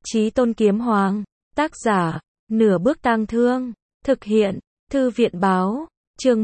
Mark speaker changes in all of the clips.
Speaker 1: Chí Tôn Kiếm Hoàng. Tác giả, Nửa Bước Tang Thương. Thực hiện, Thư viện Báo. Chương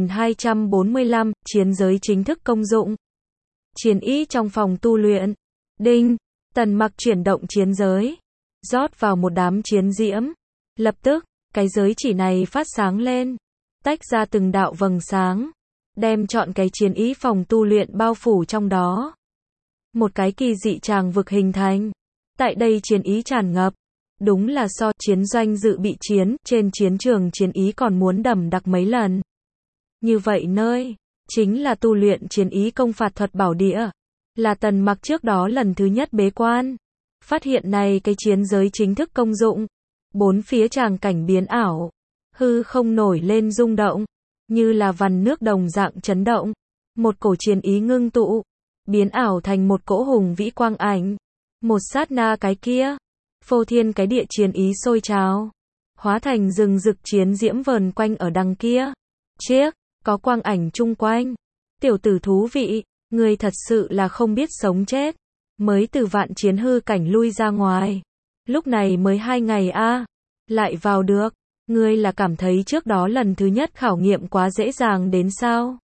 Speaker 1: 1245, chiến giới chính thức công dụng. Chiến ý trong phòng tu luyện. Đinh, Tần Mặc chuyển động chiến giới, rót vào một đám chiến diễm. Lập tức, cái giới chỉ này phát sáng lên, tách ra từng đạo vầng sáng, đem trọn cái chiến ý phòng tu luyện bao phủ trong đó. Một cái kỳ dị tràng vực hình thành. Tại đây chiến ý tràn ngập, đúng là so chiến doanh dự bị chiến trên chiến trường chiến ý còn muốn đậm đặc mấy lần. Như vậy nơi, chính là tu luyện chiến ý công phạt thuật bảo địa, là Tần Mặc trước đó lần thứ nhất bế quan. Phát hiện này cái chiến giới chính thức công dụng, bốn phía tràng cảnh biến ảo, hư không nổi lên rung động, như là vằn nước đồng dạng chấn động. Một cổ chiến ý ngưng tụ, biến ảo thành một cỗ hùng vĩ quang ảnh. Một sát na cái kia, phô thiên cái địa chiến ý sôi trào, hóa thành rừng rực chiến diễm vờn quanh ở đằng kia. Chiếc, có quang ảnh chung quanh. Tiểu tử thú vị, ngươi thật sự là không biết sống chết. Mới từ vạn chiến hư cảnh lui ra ngoài. Lúc này mới 2 ngày a, lại vào được. Ngươi là cảm thấy trước đó lần thứ nhất khảo nghiệm quá dễ dàng đến sao?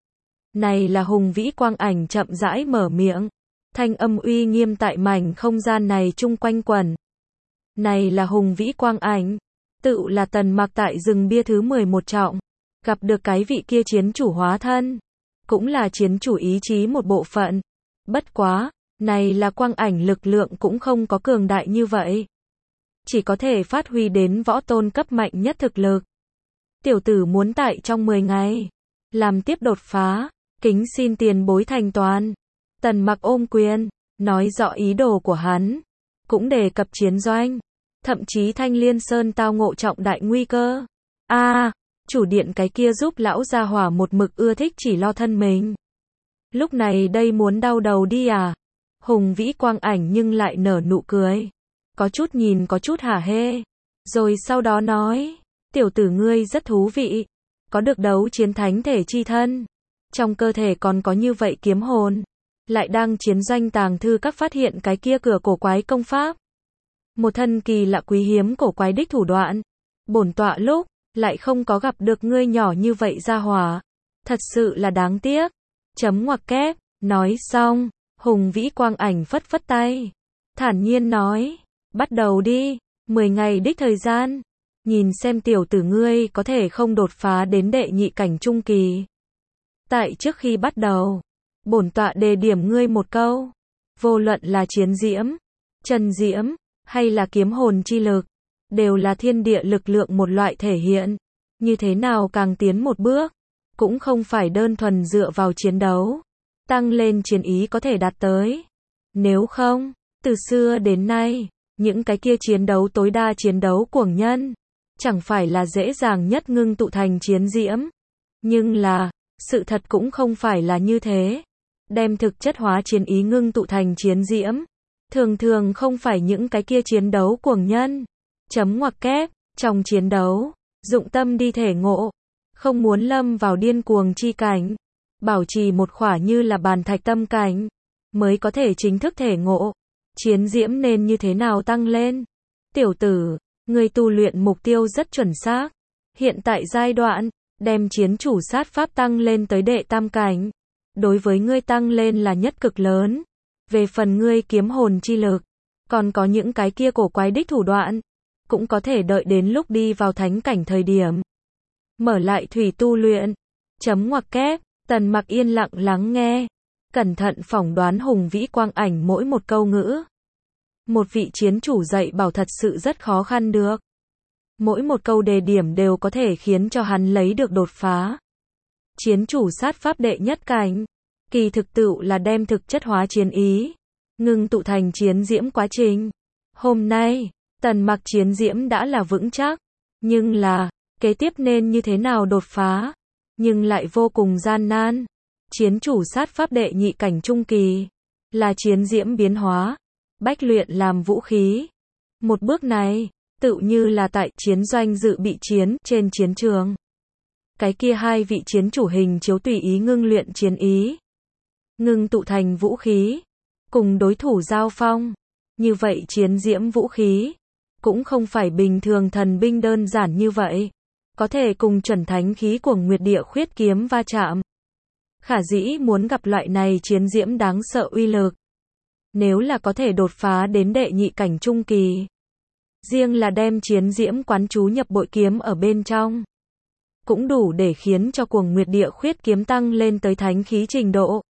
Speaker 1: Này là hùng vĩ quang ảnh chậm rãi mở miệng. Thanh âm uy nghiêm tại mảnh không gian này chung quanh quẩn. Này là hùng vĩ quang ảnh, tự là Tần Mặc tại rừng bia thứ 11 trọng, gặp được cái vị kia chiến chủ hóa thân, cũng là chiến chủ ý chí một bộ phận. Bất quá, này là quang ảnh lực lượng cũng không có cường đại như vậy, chỉ có thể phát huy đến võ tôn cấp mạnh nhất thực lực. Tiểu tử muốn tại trong 10 ngày làm tiếp đột phá, kính xin tiền bối thành toàn. Tần Mặc ôm quyền, nói rõ ý đồ của hắn, cũng đề cập chiến doanh, thậm chí Thanh Liên Sơn tao ngộ trọng đại nguy cơ. Chủ điện cái kia giúp lão gia hỏa một mực ưa thích chỉ lo thân mình. Lúc này đây muốn đau đầu đi à? Hùng vĩ quang ảnh nhưng lại nở nụ cười, có chút nhìn có chút hả hê, rồi sau đó nói, tiểu tử ngươi rất thú vị, có được đấu chiến thánh thể chi thân, trong cơ thể còn có như vậy kiếm hồn, lại đang chiến doanh tàng thư các phát hiện cái kia cửa cổ quái công pháp. Một thân kỳ lạ quý hiếm cổ quái đích thủ đoạn. Bổn tọa lúc, lại không có gặp được ngươi nhỏ như vậy gia hỏa. Thật sự là đáng tiếc. Chấm ngoặc kép, nói xong, hùng vĩ quang ảnh phất phất tay. Thản nhiên nói, bắt đầu đi, 10 ngày đích thời gian. Nhìn xem tiểu tử ngươi có thể không đột phá đến đệ nhị cảnh trung kỳ. Tại trước khi bắt đầu, bổn tọa đề điểm ngươi một câu, vô luận là chiến diễm, chân diễm, hay là kiếm hồn chi lực, đều là thiên địa lực lượng một loại thể hiện. Như thế nào càng tiến một bước, cũng không phải đơn thuần dựa vào chiến đấu, tăng lên chiến ý có thể đạt tới. Nếu không, từ xưa đến nay, những cái kia chiến đấu tối đa chiến đấu cuồng nhân, chẳng phải là dễ dàng nhất ngưng tụ thành chiến diễm. Nhưng là, sự thật cũng không phải là như thế. Đem thực chất hóa chiến ý ngưng tụ thành chiến diễm, thường thường không phải những cái kia chiến đấu cuồng nhân. Chấm ngoặc kép, trong chiến đấu, dụng tâm đi thể ngộ, không muốn lâm vào điên cuồng chi cảnh, bảo trì một khỏa như là bàn thạch tâm cảnh, mới có thể chính thức thể ngộ. Chiến diễm nên như thế nào tăng lên? Tiểu tử, người tu luyện mục tiêu rất chuẩn xác. Hiện tại giai đoạn, đem chiến chủ sát pháp tăng lên tới đệ tam cảnh. Đối với ngươi tăng lên là nhất cực lớn. Về phần ngươi kiếm hồn chi lực, còn có những cái kia cổ quái đích thủ đoạn, cũng có thể đợi đến lúc đi vào thánh cảnh thời điểm. Mở lại thủy tu luyện. Chấm ngoặc kép, Tần Mặc yên lặng lắng nghe, cẩn thận phỏng đoán hùng vĩ quang ảnh mỗi một câu ngữ. Một vị chiến chủ dạy bảo thật sự rất khó khăn được. Mỗi một câu đề điểm đều có thể khiến cho hắn lấy được đột phá. Chiến chủ sát pháp đệ nhất cảnh, kỳ thực tựu là đem thực chất hóa chiến ý, ngưng tụ thành chiến diễm quá trình. Hôm nay, Tần Mặc chiến diễm đã là vững chắc, nhưng là, kế tiếp nên như thế nào đột phá, nhưng lại vô cùng gian nan. Chiến chủ sát pháp đệ nhị cảnh trung kỳ, là chiến diễm biến hóa, bách luyện làm vũ khí. Một bước này, tựu như là tại chiến doanh dự bị chiến trên chiến trường. Cái kia hai vị chiến chủ hình chiếu tùy ý ngưng luyện chiến ý, ngưng tụ thành vũ khí, cùng đối thủ giao phong. Như vậy chiến diễm vũ khí, cũng không phải bình thường thần binh đơn giản như vậy. Có thể cùng chuẩn thánh khí của Nguyệt Địa Khuyết kiếm va chạm. Khả dĩ muốn gặp loại này chiến diễm đáng sợ uy lực. Nếu là có thể đột phá đến đệ nhị cảnh trung kỳ. Riêng là đem chiến diễm quán chú nhập bội kiếm ở bên trong. Cũng đủ để khiến cho cuồng Nguyệt Địa Khuyết kiếm tăng lên tới thánh khí trình độ.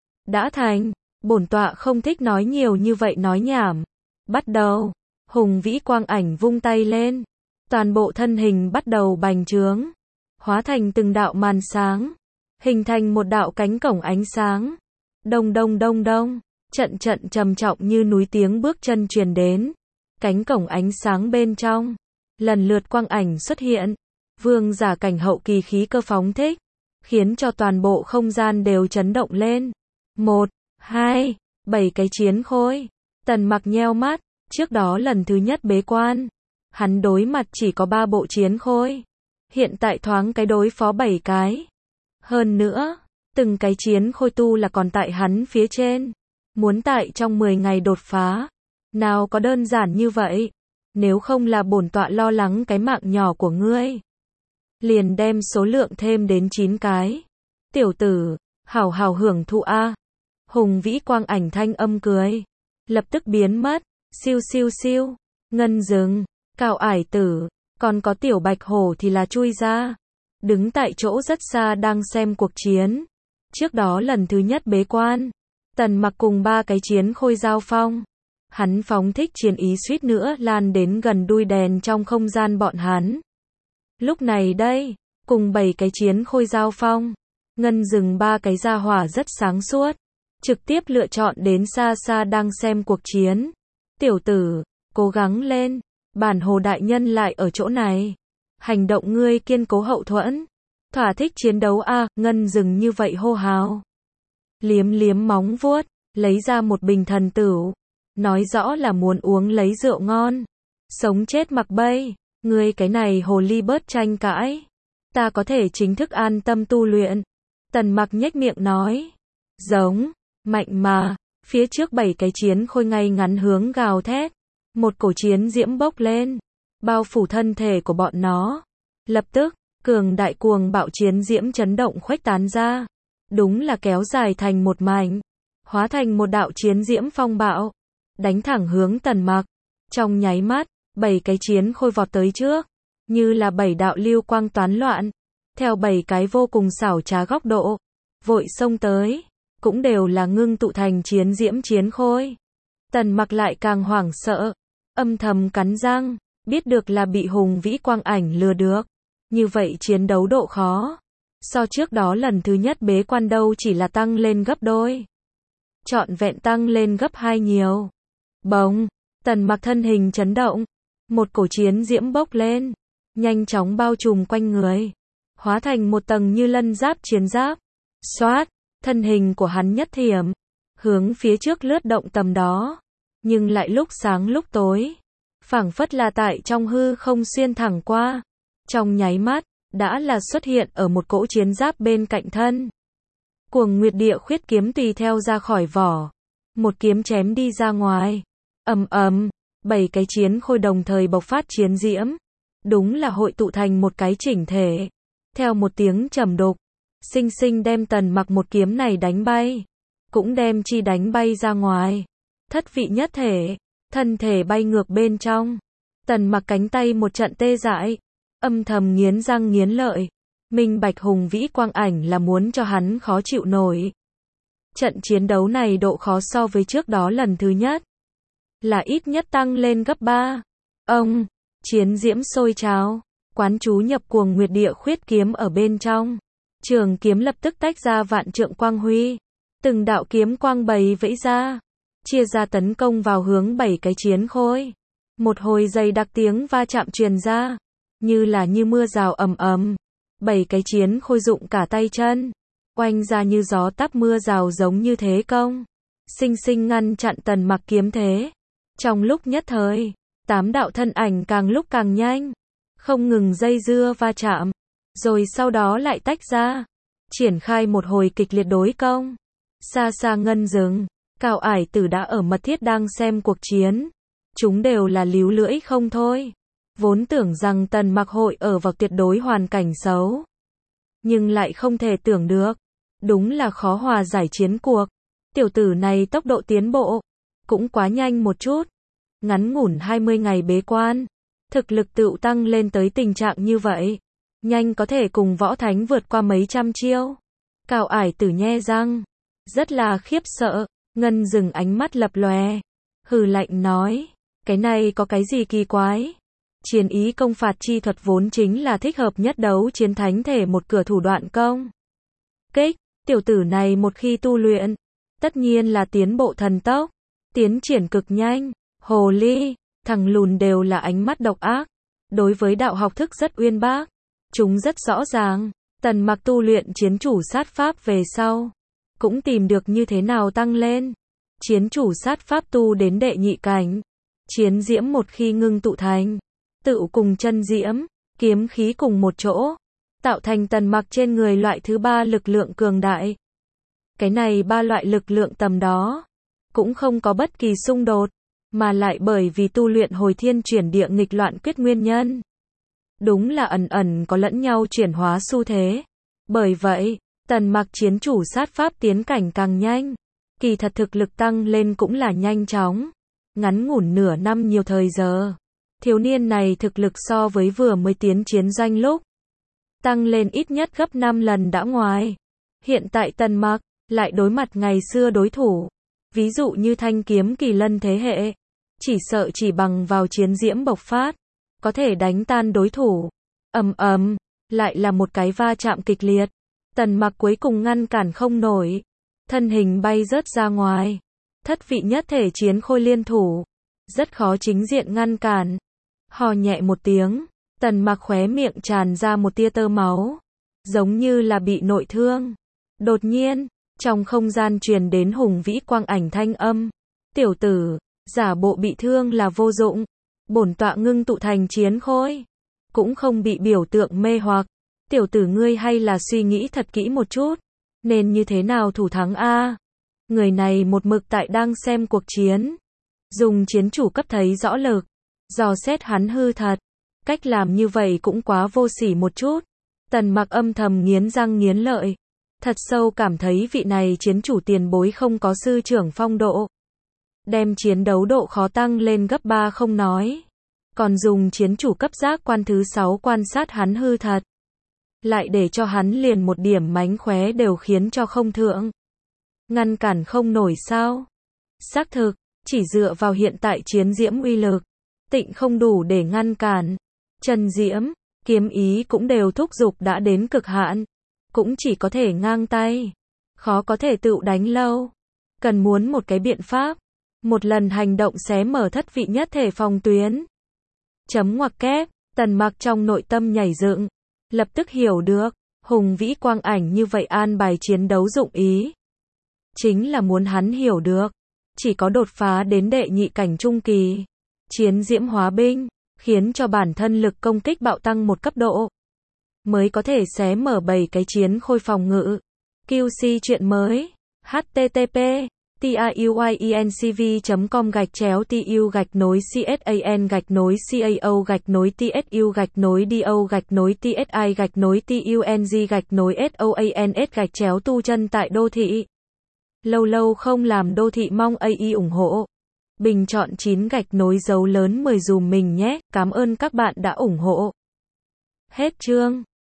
Speaker 1: Đã thành, bổn tọa không thích nói nhiều như vậy nói nhảm. Bắt đầu, hùng vĩ quang ảnh vung tay lên. Toàn bộ thân hình bắt đầu bành trướng. Hóa thành từng đạo màn sáng. Hình thành một đạo cánh cổng ánh sáng. Đông đông đông đông. Trận trận trầm trọng như núi tiếng bước chân truyền đến. Cánh cổng ánh sáng bên trong. Lần lượt quang ảnh xuất hiện. Vương giả cảnh hậu kỳ khí cơ phóng thích. Khiến cho toàn bộ không gian đều chấn động lên. 1, 2, 7 cái chiến khôi. Tần Mặc nheo mắt. Trước đó lần thứ nhất bế quan. Hắn đối mặt chỉ có 3 bộ chiến khôi. Hiện tại thoáng cái đối phó 7 cái. Hơn nữa, từng cái chiến khôi tu là còn tại hắn phía trên. Muốn tại trong 10 ngày đột phá. Nào có đơn giản như vậy. Nếu không là bổn tọa lo lắng cái mạng nhỏ của ngươi. Liền đem số lượng thêm đến 9 cái. Tiểu tử, hảo hảo hưởng thụ a. Hùng vĩ quang ảnh thanh âm cười. Lập tức biến mất. Siêu siêu siêu. Ngân rừng. Cao ải tử. Còn có tiểu bạch hổ thì là chui ra. Đứng tại chỗ rất xa đang xem cuộc chiến. Trước đó lần thứ nhất bế quan. Tần Mặc cùng 3 cái chiến khôi giao phong. Hắn phóng thích chiến ý suýt nữa lan đến gần đuôi đèn trong không gian bọn hắn. Lúc này đây, cùng 7 cái chiến khôi giao phong. Ngân rừng 3 cái gia hỏa rất sáng suốt. Trực tiếp lựa chọn đến xa xa đang xem cuộc chiến. Tiểu tử, cố gắng lên. Bản hồ đại nhân lại ở chỗ này. Hành động ngươi kiên cố hậu thuẫn. Thỏa thích chiến đấu a. Ngân rừng như vậy hô hào. Liếm liếm móng vuốt. Lấy ra một bình thần tửu. Nói rõ là muốn uống lấy rượu ngon. Sống chết mặc bay. Ngươi cái này hồ ly bớt tranh cãi. Ta có thể chính thức an tâm tu luyện. Tần Mặc nhếch miệng nói. Giống. Mạnh mà. Phía trước 7 cái chiến khôi ngay ngắn hướng gào thét. Một cổ chiến diễm bốc lên. Bao phủ thân thể của bọn nó. Lập tức, cường đại cuồng bạo chiến diễm chấn động khuếch tán ra. Đúng là kéo dài thành một mảnh. Hóa thành một đạo chiến diễm phong bạo. Đánh thẳng hướng Tần Mặc. Trong nháy mắt, 7 cái chiến khôi vọt tới trước. Như là 7 đạo lưu quang toán loạn. Theo 7 cái vô cùng xảo trá góc độ. Vội xông tới. Cũng đều là ngưng tụ thành chiến diễm chiến khôi. Tần Mặc lại càng hoảng sợ. Âm thầm cắn răng. Biết được là bị hùng vĩ quang ảnh lừa được. Như vậy chiến đấu độ khó. So trước đó lần thứ nhất bế quan đâu chỉ là tăng lên gấp đôi. Trọn vẹn tăng lên gấp 2 nhiều. Bỗng, Tần Mặc thân hình chấn động. Một cổ chiến diễm bốc lên. Nhanh chóng bao trùm quanh người. Hóa thành một tầng như lân giáp chiến giáp. Xoát, thân hình của hắn nhất thiểm. Hướng phía trước lướt động tầm đó. Nhưng lại lúc sáng lúc tối. Phảng phất là tại trong hư không xuyên thẳng qua. Trong nháy mắt, đã là xuất hiện ở một cỗ chiến giáp bên cạnh thân. Cuồng Nguyệt Địa Khuyết kiếm tùy theo ra khỏi vỏ. Một kiếm chém đi ra ngoài. Ầm ầm, 7 cái chiến khôi đồng thời bộc phát chiến diễm. Đúng là hội tụ thành một cái chỉnh thể. Theo một tiếng trầm đục, sinh sinh đem Tần Mặc một kiếm này đánh bay. Cũng đem chi đánh bay ra ngoài. Thất vị nhất thể, thân thể bay ngược bên trong. Tần Mặc cánh tay một trận tê dại. Âm thầm nghiến răng nghiến lợi. Minh bạch hùng vĩ quang ảnh là muốn cho hắn khó chịu nổi. Trận chiến đấu này độ khó so với trước đó lần thứ nhất. Là ít nhất tăng lên gấp 3. Ông, chiến diễm sôi trào. Quán chú nhập cuồng Nguyệt Địa Khuyết kiếm ở bên trong. Trường kiếm lập tức tách ra vạn trượng quang huy. Từng đạo kiếm quang bầy vẫy ra. Chia ra tấn công vào hướng 7 cái chiến khôi. Một hồi dày đặc tiếng va chạm truyền ra. Như là như mưa rào ầm ầm. 7 cái chiến khôi dụng cả tay chân. Oanh ra như gió táp mưa rào giống như thế công. Sinh sinh ngăn chặn Tần Mặc kiếm thế. Trong lúc nhất thời, 8 đạo thân ảnh càng lúc càng nhanh. Không ngừng dây dưa va chạm. Rồi sau đó lại tách ra. Triển khai một hồi kịch liệt đối công. Xa xa ngân rừng. Cao Ải Tử đã ở mật thiết đang xem cuộc chiến. Chúng đều là líu lưỡi không thôi. Vốn tưởng rằng Tần Mặc hội ở vào tuyệt đối hoàn cảnh xấu. Nhưng lại không thể tưởng được. Đúng là khó hòa giải chiến cuộc. Tiểu tử này tốc độ tiến bộ cũng quá nhanh một chút. Ngắn ngủn 20 ngày bế quan, thực lực tựu tăng lên tới tình trạng như vậy. Nhanh có thể cùng võ thánh vượt qua mấy trăm chiêu. Cao Ải Tử nhe răng, rất là khiếp sợ. Ngân dừng ánh mắt lập lòe, hừ lạnh nói, cái này có cái gì kỳ quái? Chiến ý công phạt chi thuật vốn chính là thích hợp nhất đấu chiến thánh thể một cửa thủ đoạn công kích. Tiểu tử này một khi tu luyện, tất nhiên là tiến bộ thần tốc, tiến triển cực nhanh. Hồ ly, thằng lùn đều là ánh mắt độc ác. Đối với đạo học thức rất uyên bác. Chúng rất rõ ràng, Tần Mặc tu luyện chiến chủ sát pháp về sau, cũng tìm được như thế nào tăng lên. Chiến chủ sát pháp tu đến đệ nhị cảnh. Chiến diễm một khi ngưng tụ thành, tự cùng chân diễm, kiếm khí cùng một chỗ, tạo thành Tần Mặc trên người loại thứ ba lực lượng cường đại. Cái này ba loại lực lượng tầm đó, cũng không có bất kỳ xung đột, mà lại bởi vì tu luyện hồi thiên chuyển địa nghịch loạn quyết nguyên nhân. Đúng là ẩn ẩn có lẫn nhau chuyển hóa xu thế. Bởi vậy, Tần Mặc chiến chủ sát pháp tiến cảnh càng nhanh. Kỳ thật thực lực tăng lên cũng là nhanh chóng. Ngắn ngủn nửa năm nhiều thời giờ. Thiếu niên này thực lực so với vừa mới tiến chiến doanh lúc, tăng lên ít nhất gấp 5 lần đã ngoài. Hiện tại Tần Mặc, lại đối mặt ngày xưa đối thủ. Ví dụ như thanh kiếm kỳ lân thế hệ. Chỉ sợ chỉ bằng vào chiến diễm bộc phát, có thể đánh tan đối thủ. Ầm ầm, lại là một cái va chạm kịch liệt. Tần Mặc cuối cùng ngăn cản không nổi. Thân hình bay rớt ra ngoài. Thất vị nhất thể chiến khôi liên thủ. Rất khó chính diện ngăn cản. Hò nhẹ một tiếng. Tần Mặc khóe miệng tràn ra một tia tơ máu. Giống như là bị nội thương. Đột nhiên, trong không gian truyền đến hùng vĩ quang ảnh thanh âm. Tiểu tử, giả bộ bị thương là vô dụng. Bổn tọa ngưng tụ thành chiến khôi. Cũng không bị biểu tượng mê hoặc. Tiểu tử ngươi hay là suy nghĩ thật kỹ một chút. Nên như thế nào thủ thắng a? Người này một mực tại đang xem cuộc chiến. Dùng chiến chủ cấp thấy rõ lực. Dò xét hắn hư thật. Cách làm như vậy cũng quá vô sỉ một chút. Tần Mặc âm thầm nghiến răng nghiến lợi. Thật sâu cảm thấy vị này chiến chủ tiền bối không có sư trưởng phong độ. Đem chiến đấu độ khó tăng lên gấp 3 không nói. Còn dùng chiến chủ cấp giác quan thứ 6 quan sát hắn hư thật. Lại để cho hắn liền một điểm mánh khóe đều khiến cho không thượng. Ngăn cản không nổi sao? Xác thực, chỉ dựa vào hiện tại chiến diễm uy lực, tịnh không đủ để ngăn cản. Chân diễm, kiếm ý cũng đều thúc giục đã đến cực hạn. Cũng chỉ có thể ngang tay. Khó có thể tự đánh lâu. Cần muốn một cái biện pháp. Một lần hành động xé mở thất vị nhất thể phòng tuyến. Chấm ngoặc kép, Tần Mặc trong nội tâm nhảy dựng. Lập tức hiểu được, hùng vĩ quang ảnh như vậy an bài chiến đấu dụng ý. Chính là muốn hắn hiểu được. Chỉ có đột phá đến đệ nhị cảnh trung kỳ. Chiến diễm hóa binh, khiến cho bản thân lực công kích bạo tăng một cấp độ. Mới có thể xé mở 7 cái chiến khôi phòng ngự. QC chuyện mới. http tuyenc.com/TU-TSAN-TSU-TSI-TUNG/TUNG tu chân tại đô thị. Lâu lâu không làm đô thị mong AI ủng hộ. Bình chọn 9 gạch nối dấu lớn 10 dùm mình nhé. Cảm ơn các bạn đã ủng hộ. Hết chương.